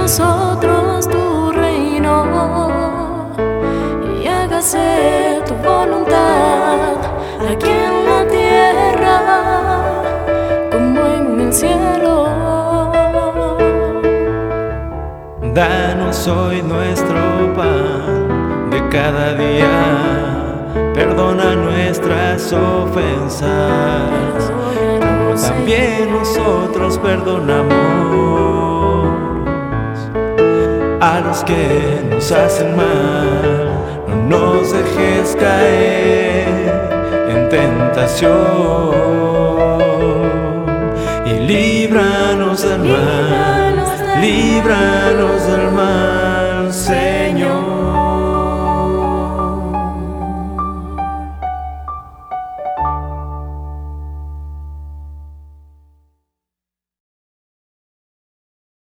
nosotros tu reino y hágase tu voluntad aquí en la tierra como en el cielo. Danos hoy nuestro pan de cada día, perdona nuestras ofensas, como también nosotros perdonamos a los que nos hacen mal. No nos dejes caer en tentación y líbranos del mal, líbranos